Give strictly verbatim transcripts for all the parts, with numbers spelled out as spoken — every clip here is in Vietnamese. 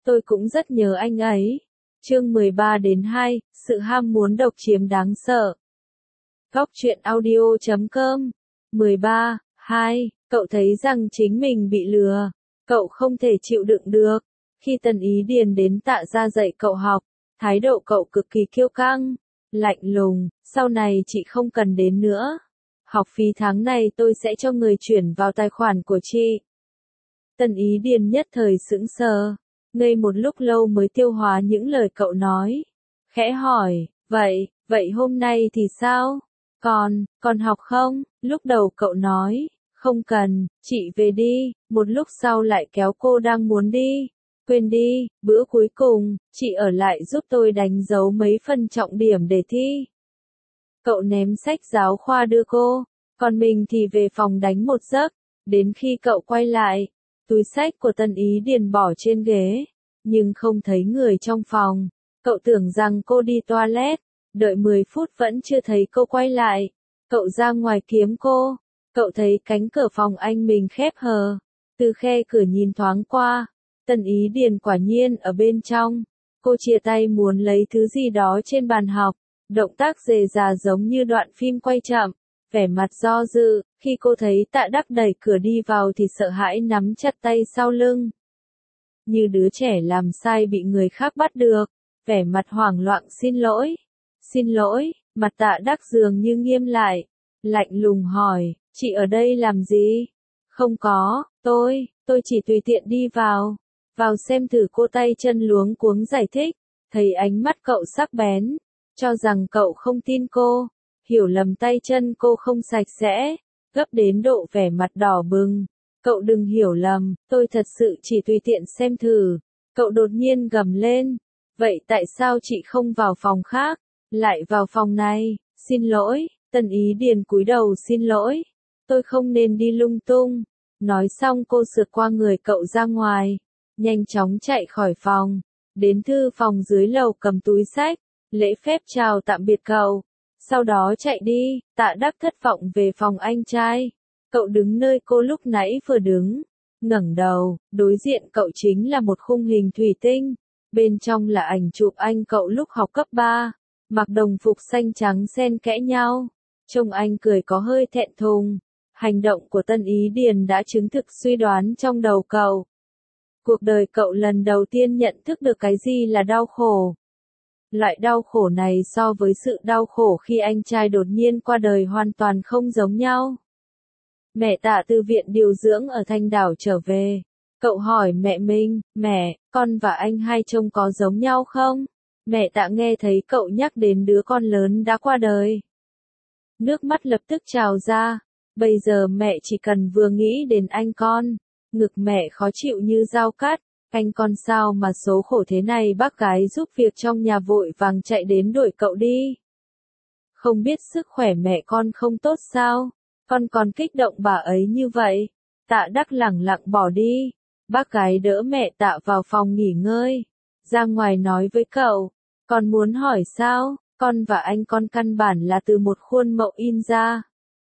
tôi cũng rất nhớ anh ấy. Chương mười ba đến hai, sự ham muốn độc chiếm đáng sợ. Góc truyện audio chấm com. mười ba, hai, cậu thấy rằng chính mình bị lừa. Cậu không thể chịu đựng được. Khi Tần Ý Điền đến Tạ gia dạy cậu học, thái độ cậu cực kỳ kiêu căng, lạnh lùng, sau này chị không cần đến nữa. Học phí tháng này tôi sẽ cho người chuyển vào tài khoản của chị. Tần Ý Điền nhất thời sững sờ, ngây một lúc lâu mới tiêu hóa những lời cậu nói. Khẽ hỏi, vậy, vậy hôm nay thì sao? Còn, còn học không? Lúc đầu cậu nói, không cần, chị về đi, một lúc sau lại kéo cô đang muốn đi. Quên đi, bữa cuối cùng, chị ở lại giúp tôi đánh dấu mấy phần trọng điểm để thi. Cậu ném sách giáo khoa đưa cô, còn mình thì về phòng đánh một giấc. Đến khi cậu quay lại, túi sách của Tần Ý Điền bỏ trên ghế, nhưng không thấy người trong phòng. Cậu tưởng rằng cô đi toilet, đợi mười phút vẫn chưa thấy cô quay lại. Cậu ra ngoài kiếm cô, cậu thấy cánh cửa phòng anh mình khép hờ. Từ khe cửa nhìn thoáng qua, Tần Ý Điền quả nhiên ở bên trong. Cô chia tay muốn lấy thứ gì đó trên bàn học, động tác rề rà giống như đoạn phim quay chậm, vẻ mặt do dự. Khi cô thấy Tạ Đắc đẩy cửa đi vào thì sợ hãi nắm chặt tay sau lưng. Như đứa trẻ làm sai bị người khác bắt được, vẻ mặt hoảng loạn xin lỗi. Xin lỗi, mặt Tạ Đắc dường như nghiêm lại, lạnh lùng hỏi, chị ở đây làm gì? Không có, tôi, tôi chỉ tùy tiện đi vào. Vào xem thử cô tay chân luống cuống giải thích, thấy ánh mắt cậu sắc bén, cho rằng cậu không tin cô, hiểu lầm tay chân cô không sạch sẽ, gấp đến độ vẻ mặt đỏ bừng. Cậu đừng hiểu lầm, tôi thật sự chỉ tùy tiện xem thử. Cậu đột nhiên gầm lên, vậy tại sao chị không vào phòng khác, lại vào phòng này? Xin lỗi, Tần Ý Điền cúi đầu xin lỗi, tôi không nên đi lung tung. Nói xong cô sượt qua người cậu ra ngoài, nhanh chóng chạy khỏi phòng, đến thư phòng dưới lầu cầm túi sách, lễ phép chào tạm biệt cậu, sau đó chạy đi. Tạ Đắc thất vọng về phòng anh trai, cậu đứng nơi cô lúc nãy vừa đứng, ngẩng đầu, đối diện cậu chính là một khung hình thủy tinh, bên trong là ảnh chụp anh cậu lúc học cấp ba, mặc đồng phục xanh trắng xen kẽ nhau, trông anh cười có hơi thẹn thùng. Hành động của Tần Ý Điền đã chứng thực suy đoán trong đầu cậu. Cuộc đời cậu lần đầu tiên nhận thức được cái gì là đau khổ. Loại đau khổ này so với sự đau khổ khi anh trai đột nhiên qua đời hoàn toàn không giống nhau. Mẹ Tạ từ viện điều dưỡng ở Thanh Đảo trở về. Cậu hỏi mẹ mình, mẹ, con và anh hai trông có giống nhau không? Mẹ Tạ nghe thấy cậu nhắc đến đứa con lớn đã qua đời. Nước mắt lập tức trào ra. Bây giờ mẹ chỉ cần vừa nghĩ đến anh con, ngực mẹ khó chịu như dao cắt. Anh con sao mà số khổ thế này? Bác gái giúp việc trong nhà vội vàng chạy đến đuổi cậu đi. Không biết sức khỏe mẹ con không tốt sao? Con còn kích động bà ấy như vậy. Tạ Đắc lẳng lặng bỏ đi. Bác gái đỡ mẹ Tạ vào phòng nghỉ ngơi, ra ngoài nói với cậu, con muốn hỏi sao? Con và anh con căn bản là từ một khuôn mẫu in ra.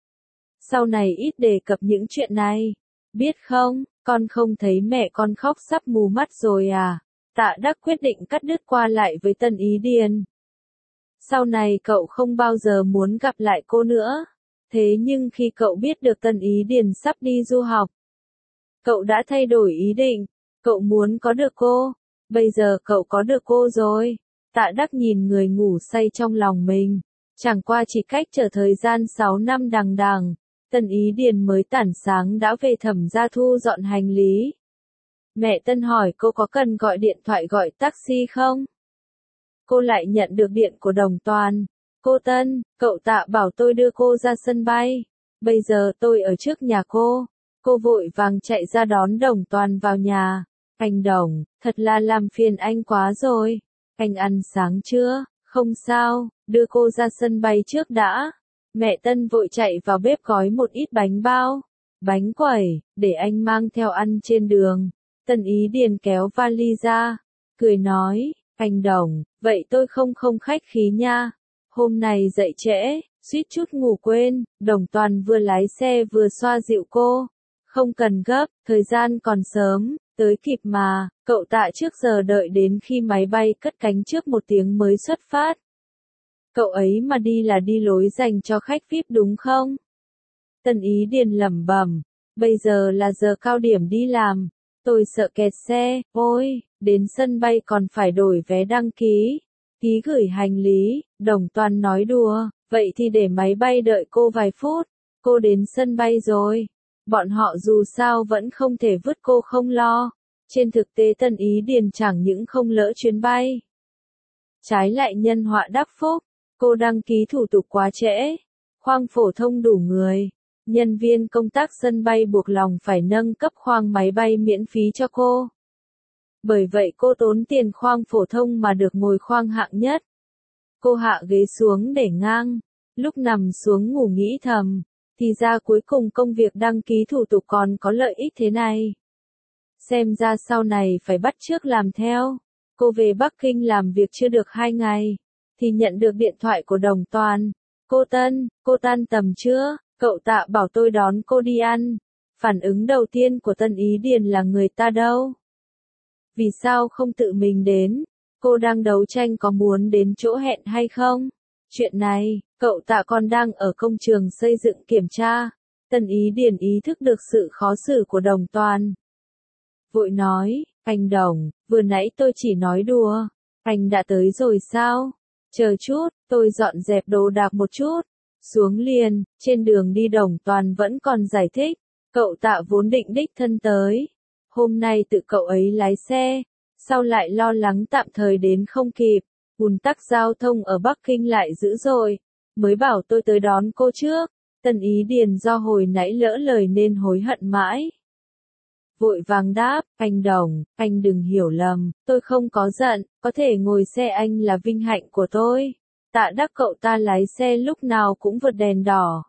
Sau này ít đề cập những chuyện này. Biết không, con không thấy mẹ con khóc sắp mù mắt rồi à? Tạ Đắc quyết định cắt đứt qua lại với Tần Ý Điền. Sau này cậu không bao giờ muốn gặp lại cô nữa. Thế nhưng khi cậu biết được Tần Ý Điền sắp đi du học, cậu đã thay đổi ý định. Cậu muốn có được cô. Bây giờ cậu có được cô rồi. Tạ Đắc nhìn người ngủ say trong lòng mình. Chẳng qua chỉ cách chờ thời gian sáu năm đằng đằng, Tần Ý Điền mới tản sáng đã về Thẩm gia thu dọn hành lý. Mẹ Tân hỏi cô có cần gọi điện thoại gọi taxi không? Cô lại nhận được điện của Đồng Toàn. Cô Tân, cậu Tạ bảo tôi đưa cô ra sân bay. Bây giờ tôi ở trước nhà cô. Cô vội vàng chạy ra đón Đồng Toàn vào nhà. Anh Đồng, thật là làm phiền anh quá rồi. Anh ăn sáng chưa? Không sao, đưa cô ra sân bay trước đã. Mẹ Tân vội chạy vào bếp gói một ít bánh bao, bánh quẩy, để anh mang theo ăn trên đường. Tần Ý Điền kéo vali ra, cười nói, anh Đồng, vậy tôi không không khách khí nha. Hôm nay dậy trễ, suýt chút ngủ quên. Đồng Toàn vừa lái xe vừa xoa dịu cô. Không cần gấp, thời gian còn sớm, Tới kịp mà, cậu Tạ trước giờ đợi đến khi máy bay cất cánh trước một tiếng mới xuất phát. Cậu ấy mà đi là đi lối dành cho khách vi ai pi đúng không? Tân Ý Điền lẩm bẩm, bây giờ là giờ cao điểm đi làm, tôi sợ kẹt xe, ôi, đến sân bay còn phải đổi vé đăng ký, ký gửi hành lý, Đồng Toàn nói đùa, vậy thì để máy bay đợi cô vài phút, cô đến sân bay rồi. Bọn họ dù sao vẫn không thể vứt cô không lo. Trên thực tế Tân Ý Điền chẳng những không lỡ chuyến bay, trái lại nhân họa đắc phúc, cô đăng ký thủ tục quá trễ, khoang phổ thông đủ người. Nhân viên công tác sân bay buộc lòng phải nâng cấp khoang máy bay miễn phí cho cô. Bởi vậy cô tốn tiền khoang phổ thông mà được ngồi khoang hạng nhất. Cô hạ ghế xuống để ngang, lúc nằm xuống ngủ nghĩ thầm, thì ra cuối cùng công việc đăng ký thủ tục còn có lợi ích thế này. Xem ra sau này phải bắt chước làm theo. Cô về Bắc Kinh làm việc chưa được hai ngày, thì nhận được điện thoại của Đồng Toàn. Cô Tân, cô tan tầm chưa? Cậu Tạ bảo tôi đón cô đi ăn. Phản ứng đầu tiên của Tân Ý Điền là người ta đâu? Vì sao không tự mình đến? Cô đang đấu tranh có muốn đến chỗ hẹn hay không? Chuyện này, cậu Tạ còn đang ở công trường xây dựng kiểm tra. Tân Ý Điền ý thức được sự khó xử của Đồng Toàn. Vội nói, anh Đồng, vừa nãy tôi chỉ nói đùa. Anh đã tới rồi sao? Chờ chút, tôi dọn dẹp đồ đạc một chút. Xuống liền, trên đường đi Đồng Toàn vẫn còn giải thích. Cậu Tạ vốn định đích thân tới. Hôm nay tự cậu ấy lái xe. Sau lại lo lắng tạm thời đến không kịp. Ùn tắc giao thông ở Bắc Kinh lại dữ dội. Mới bảo tôi tới đón cô trước. Tân Ý Điền do hồi nãy lỡ lời nên hối hận mãi. Vội vàng đáp, anh Đồng, anh đừng hiểu lầm, tôi không có giận, có thể ngồi xe anh là vinh hạnh của tôi. Tạ Đắc cậu ta lái xe lúc nào cũng vượt đèn đỏ.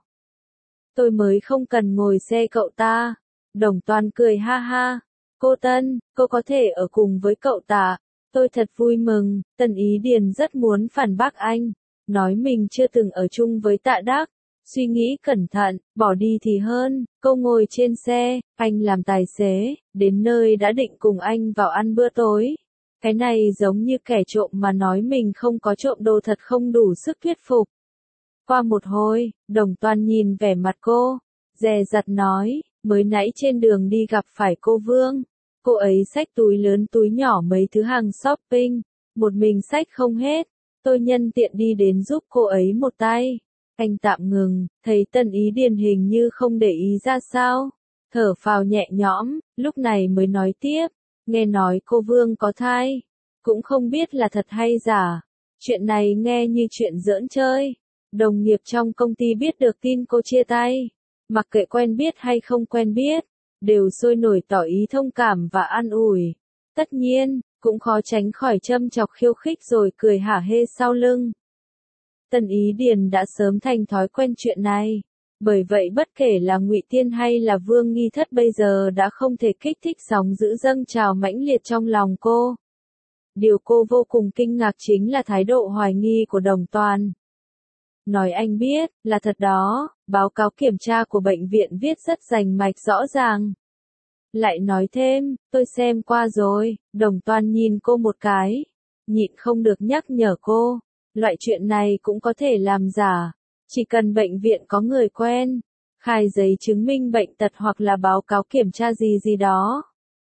Tôi mới không cần ngồi xe cậu ta. Đồng Toàn cười ha ha. Cô Tân, cô có thể ở cùng với cậu Tạ. Tôi thật vui mừng. Tân Ý Điền rất muốn phản bác anh. Nói mình chưa từng ở chung với Tạ Đắc. Suy nghĩ cẩn thận, bỏ đi thì hơn. Cô ngồi trên xe, anh làm tài xế, đến nơi đã định cùng anh vào ăn bữa tối. Cái này giống như kẻ trộm mà nói mình không có trộm đồ thật không đủ sức thuyết phục. Qua một hồi, Đồng Toàn nhìn vẻ mặt cô, dè dặt nói, mới nãy trên đường đi gặp phải cô Vương. Cô ấy xách túi lớn túi nhỏ mấy thứ hàng shopping, một mình xách không hết. Tôi nhân tiện đi đến giúp cô ấy một tay. Anh tạm ngừng, thấy Tân Ý Điền hình như không để ý ra sao. Thở phào nhẹ nhõm, lúc này mới nói tiếp. Nghe nói cô Vương có thai. Cũng không biết là thật hay giả. Chuyện này nghe như chuyện giỡn chơi. Đồng nghiệp trong công ty biết được tin cô chia tay. Mặc kệ quen biết hay không quen biết, đều sôi nổi tỏ ý thông cảm và an ủi. Tất nhiên, cũng khó tránh khỏi châm chọc khiêu khích rồi cười hả hê sau lưng. Tân Ý Điền đã sớm thành thói quen chuyện này. Bởi vậy bất kể là Ngụy Tiên hay là Vương Nghi Thất bây giờ đã không thể kích thích sóng dữ dâng trào mãnh liệt trong lòng cô. Điều cô vô cùng kinh ngạc chính là thái độ hoài nghi của Đồng Toàn. Nói anh biết, là thật đó, báo cáo kiểm tra của bệnh viện viết rất rành mạch rõ ràng. Lại nói thêm, tôi xem qua rồi. Đồng Toàn nhìn cô một cái, nhịn không được nhắc nhở cô. Loại chuyện này cũng có thể làm giả. Chỉ cần bệnh viện có người quen, khai giấy chứng minh bệnh tật hoặc là báo cáo kiểm tra gì gì đó.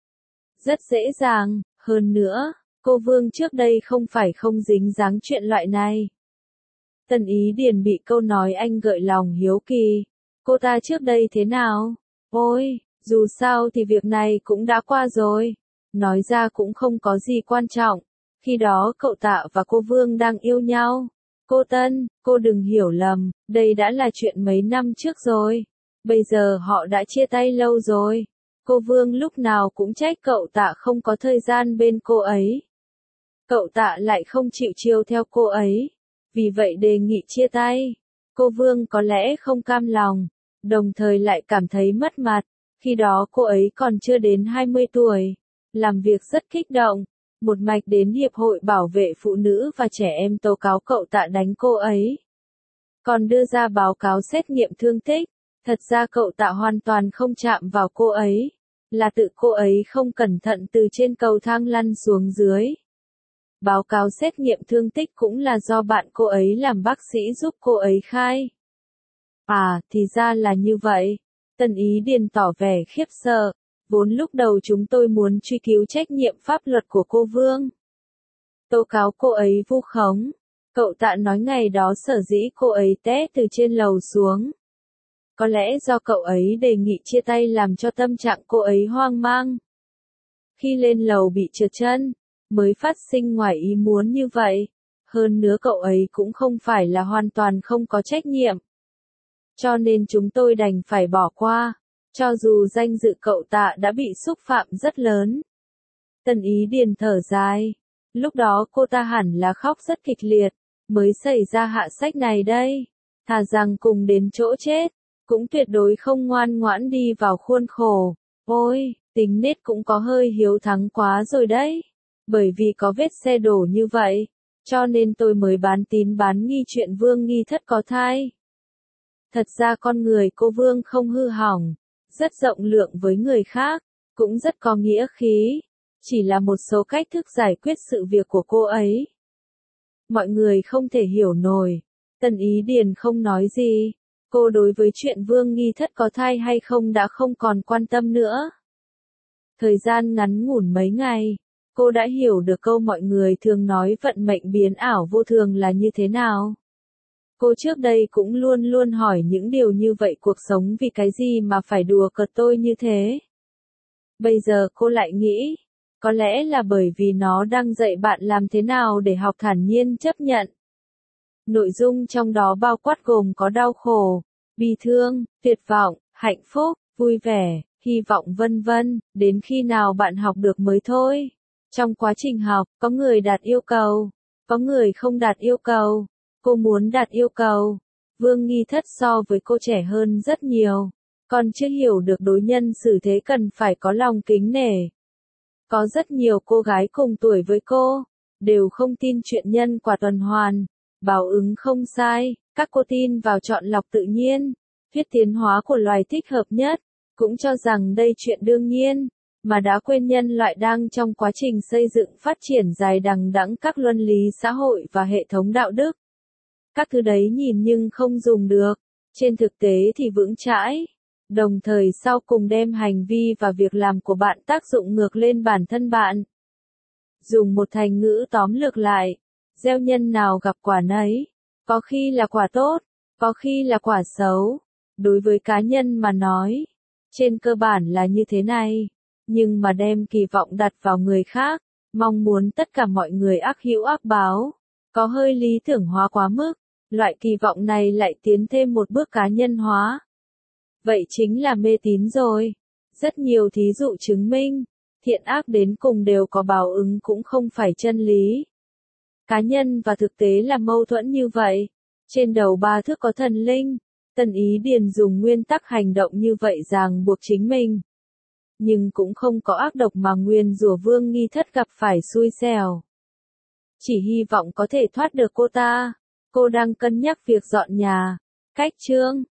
Rất dễ dàng, hơn nữa, cô Vương trước đây không phải không dính dáng chuyện loại này. Tân Ý Điền bị câu nói anh gợi lòng hiếu kỳ. Cô ta trước đây thế nào? Ôi, dù sao thì việc này cũng đã qua rồi. Nói ra cũng không có gì quan trọng. Khi đó cậu Tạ và cô Vương đang yêu nhau. Cô Tân, cô đừng hiểu lầm, đây đã là chuyện mấy năm trước rồi. Bây giờ họ đã chia tay lâu rồi. Cô Vương lúc nào cũng trách cậu Tạ không có thời gian bên cô ấy. Cậu Tạ lại không chịu chiều theo cô ấy. Vì vậy đề nghị chia tay. Cô Vương có lẽ không cam lòng, đồng thời lại cảm thấy mất mặt. Khi đó cô ấy còn chưa đến hai mươi tuổi. Làm việc rất kích động. Một mạch đến Hiệp hội Bảo vệ Phụ nữ và Trẻ Em tố cáo cậu Tạ đánh cô ấy. Còn đưa ra báo cáo xét nghiệm thương tích. Thật ra cậu Tạ hoàn toàn không chạm vào cô ấy. là tự cô ấy không cẩn thận từ trên cầu thang lăn xuống dưới. Báo cáo xét nghiệm thương tích cũng là do bạn cô ấy làm bác sĩ giúp cô ấy khai. À, thì ra là như vậy. Tần Ý Điền tỏ vẻ khiếp sợ. Vốn lúc đầu chúng tôi muốn truy cứu trách nhiệm pháp luật của cô Vương. Tố cáo cô ấy vu khống. Cậu Tạ nói ngày đó sở dĩ cô ấy té từ trên lầu xuống. Có lẽ do cậu ấy đề nghị chia tay làm cho tâm trạng cô ấy hoang mang. Khi lên lầu bị trượt chân, mới phát sinh ngoài ý muốn như vậy. Hơn nữa cậu ấy cũng không phải là hoàn toàn không có trách nhiệm. Cho nên chúng tôi đành phải bỏ qua, cho dù danh dự cậu Tạ đã bị xúc phạm rất lớn. Tần Ý Điền thở dài. Lúc đó cô ta hẳn là khóc rất kịch liệt, mới xảy ra hạ sách này đây. Thà rằng cùng đến chỗ chết, cũng tuyệt đối không ngoan ngoãn đi vào khuôn khổ. Ôi, tính nết cũng có hơi hiếu thắng quá rồi đấy. Bởi vì có vết xe đổ như vậy, cho nên tôi mới bán tín bán nghi chuyện Vương Nghi Thất có thai. Thật ra con người cô Vương không hư hỏng, rất rộng lượng với người khác, cũng rất có nghĩa khí. Chỉ là một số cách thức giải quyết sự việc của cô ấy. Mọi người không thể hiểu nổi. Tần Ý Điền không nói gì. Cô đối với chuyện Vương Nghi Thất có thai hay không đã không còn quan tâm nữa. Thời gian ngắn ngủn mấy ngày, cô đã hiểu được câu mọi người thường nói vận mệnh biến ảo vô thường là như thế nào. Cô trước đây cũng luôn luôn hỏi những điều như vậy, cuộc sống vì cái gì mà phải đùa cợt tôi như thế. Bây giờ cô lại nghĩ, có lẽ là bởi vì nó đang dạy bạn làm thế nào để học thản nhiên chấp nhận. Nội dung trong đó bao quát gồm có đau khổ, bi thương, tuyệt vọng, hạnh phúc, vui vẻ, hy vọng vân vân, đến khi nào bạn học được mới thôi. Trong quá trình học, có người đạt yêu cầu, có người không đạt yêu cầu. Cô muốn đạt yêu cầu. Vương Nghi Thất so với cô trẻ hơn rất nhiều, còn chưa hiểu được đối nhân xử thế cần phải có lòng kính nể. Có rất nhiều cô gái cùng tuổi với cô, đều không tin chuyện nhân quả tuần hoàn, báo ứng không sai, các cô tin vào chọn lọc tự nhiên, thuyết tiến hóa của loài thích hợp nhất, cũng cho rằng đây chuyện đương nhiên, mà đã quên nhân loại đang trong quá trình xây dựng phát triển dài đằng đẵng các luân lý xã hội và hệ thống đạo đức. Các thứ đấy nhìn nhưng không dùng được, trên thực tế thì vững chãi. Đồng thời sau cùng đem hành vi và việc làm của bạn tác dụng ngược lên bản thân bạn. Dùng một thành ngữ tóm lược lại, gieo nhân nào gặp quả nấy, có khi là quả tốt, có khi là quả xấu. Đối với cá nhân mà nói, trên cơ bản là như thế này, nhưng mà đem kỳ vọng đặt vào người khác, mong muốn tất cả mọi người ác hữu ác báo, có hơi lý tưởng hóa quá mức, loại kỳ vọng này lại tiến thêm một bước cá nhân hóa. Vậy chính là mê tín rồi. Rất nhiều thí dụ chứng minh, thiện ác đến cùng đều có báo ứng cũng không phải chân lý. Cá nhân và thực tế là mâu thuẫn như vậy. Trên đầu ba thước có thần linh, Tần Ý Điền dùng nguyên tắc hành động như vậy ràng buộc chính mình. Nhưng cũng không có ác độc mà nguyền rủa Vương Nghi Thất gặp phải xui xẻo. Chỉ hy vọng có thể thoát được cô ta. Cô đang cân nhắc việc dọn nhà, cách chương.